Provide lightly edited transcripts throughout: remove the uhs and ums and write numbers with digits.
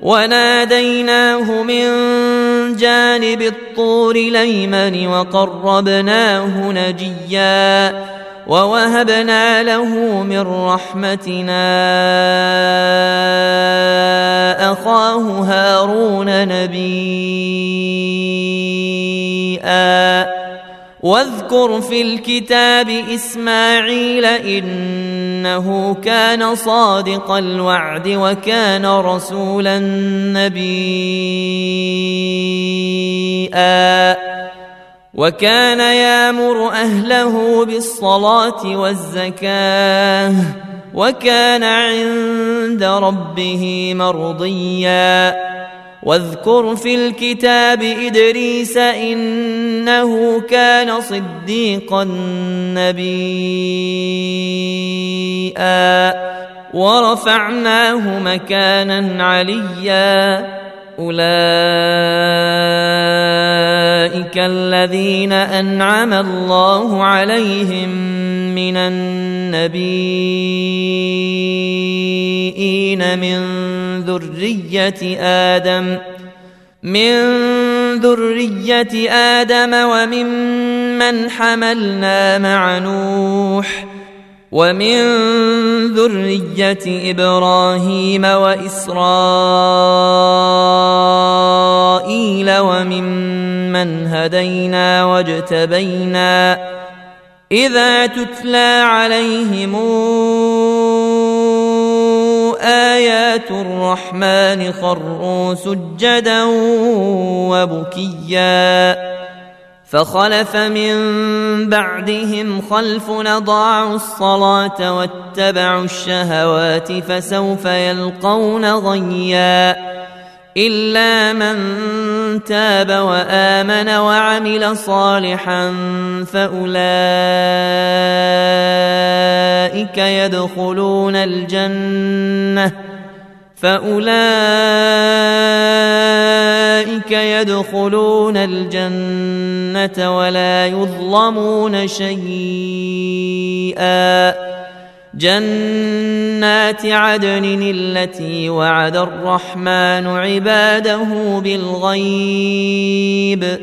وناديناه من جانب الطور الأيمن وقربناه نجيا ووهبنا له من رحمتنا أخاه هارون نبيا واذكر في الكتاب إسماعيل إنه كان صادق الوعد وكان رسولا نبيا وكان يأمر أهله بالصلاة والزكاة وكان عند ربه مرضيا واذكر في الكتاب إدريس إنه كان صديقا نبيا ورفعناه مكانا عليا أولئك الذين أنعم الله عليهم من النبيين من ذرية آدم وممن حملنا مع نوح ومن ذرية إبراهيم وإسرائيل وممن هدينا واجتبينا إذا تتلى عليهم آيات الرحمن خروا سجدا وبكيا فخلف من بعدهم خلف أضاعوا الصلاة واتبعوا الشهوات فسوف يلقون غيا إلا من تاب وآمن وعمل صالحا فأولئك يدخلون الجنة ولا يظلمون شيئا جنات عدن التي وعد الرحمن عباده بالغيب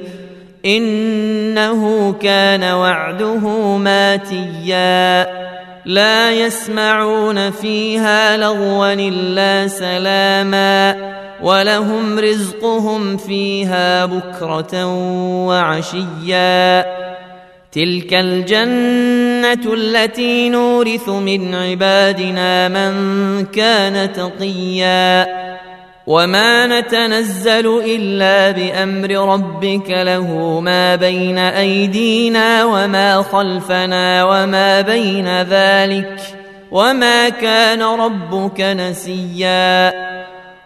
إنه كان وعده ماتيا لا يسمعون فيها لغوا إلا سلاما ولهم رزقهم فيها بكرة وعشيا تلك الجنة التي نورث من عبادنا من كان تقيا وما نتنزل إلا بأمر ربك له ما بين أيدينا وما خلفنا وما بين ذلك وما كان ربك نسيا